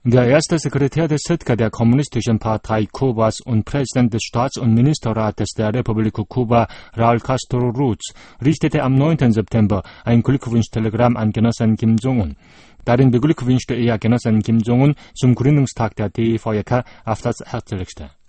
Der erste Sekretär des SITKA der Kommunistischen Partei Kubas und Präsident des Staats- und Ministerrates der Republik Kuba, Raúl Castro Ruz, richtete am 9. September ein Glückwunschtelegramm an Genossen Kim Jong-un. Darin beglückwünschte er Genossen Kim Jong-un zum Gründungstag der DPRK auf das Herzlichste.